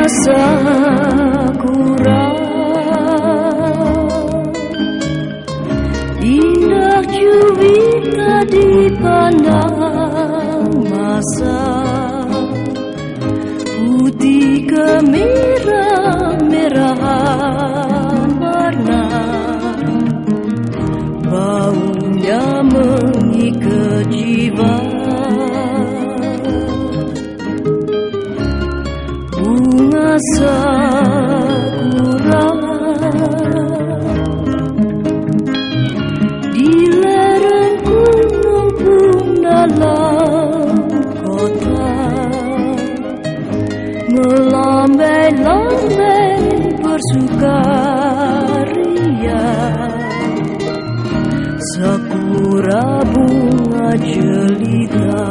sakura, indah juwita dipandang masa, putih kemerah-merahan warna, baunya mengikat jiwa. Bunga sakura di lereng gunung pun dalam kota, melambai-lambai bersukaria. Sakura bunga jelita,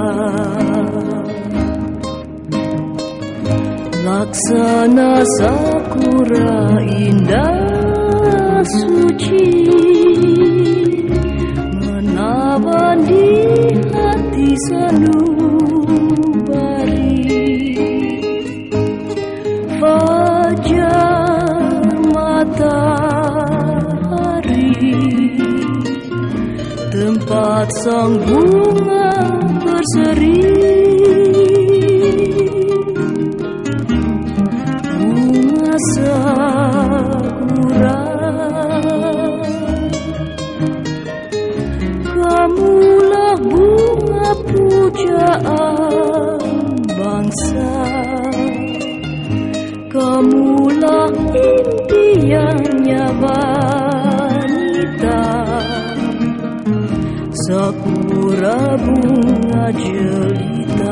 laksana sakura indah suci, menawan di hati sanubari. Fajar matahari, tempat sang bunga berseri. Bunga sakura, kamulah bunga pujaan bangsa, kamulah impiannya wanita. Sakura bunga jelita,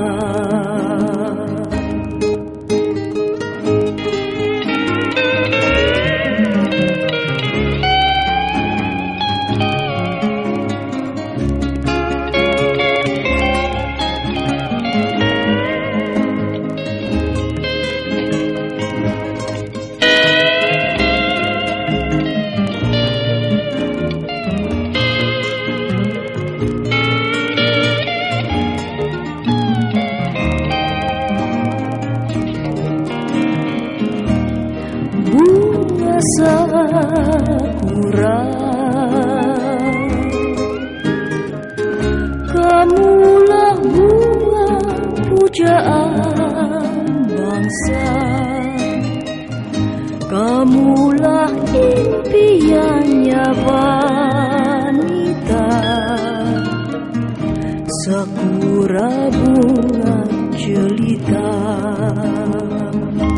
bunga sakura, kamulah bunga pujaan bangsa, kamulah impiannya wanita. Sakura bunga jelita.